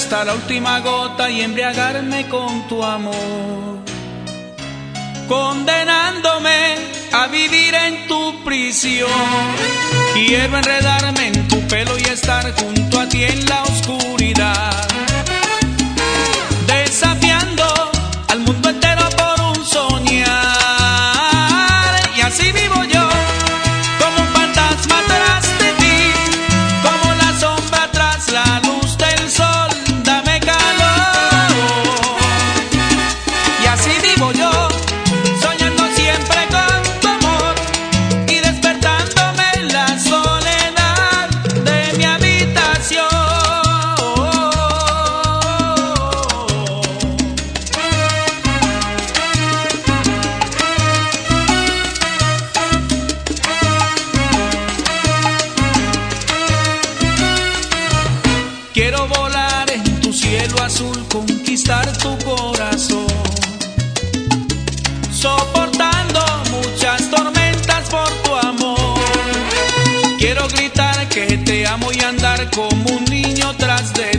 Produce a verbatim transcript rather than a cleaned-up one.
hasta la última gota y embriagarme con tu amor, condenándome a vivir en tu prisión. Quiero enredarme en tu pelo y estar junto a ti en la oscuridad, desafiando al mundo entero por un soñar. Y así vivo yo, como un fantasma tras de ti, como la sombra tras la luz del sol. Dame calor. Y así vivo yo, soñando siempre con tu amor y despertándome en la soledad de mi habitación. Quiero volar en tu cielo azul, conquistar tu corazón, soportando muchas tormentas por tu amor. Quiero gritar que te amo y andar como un niño tras de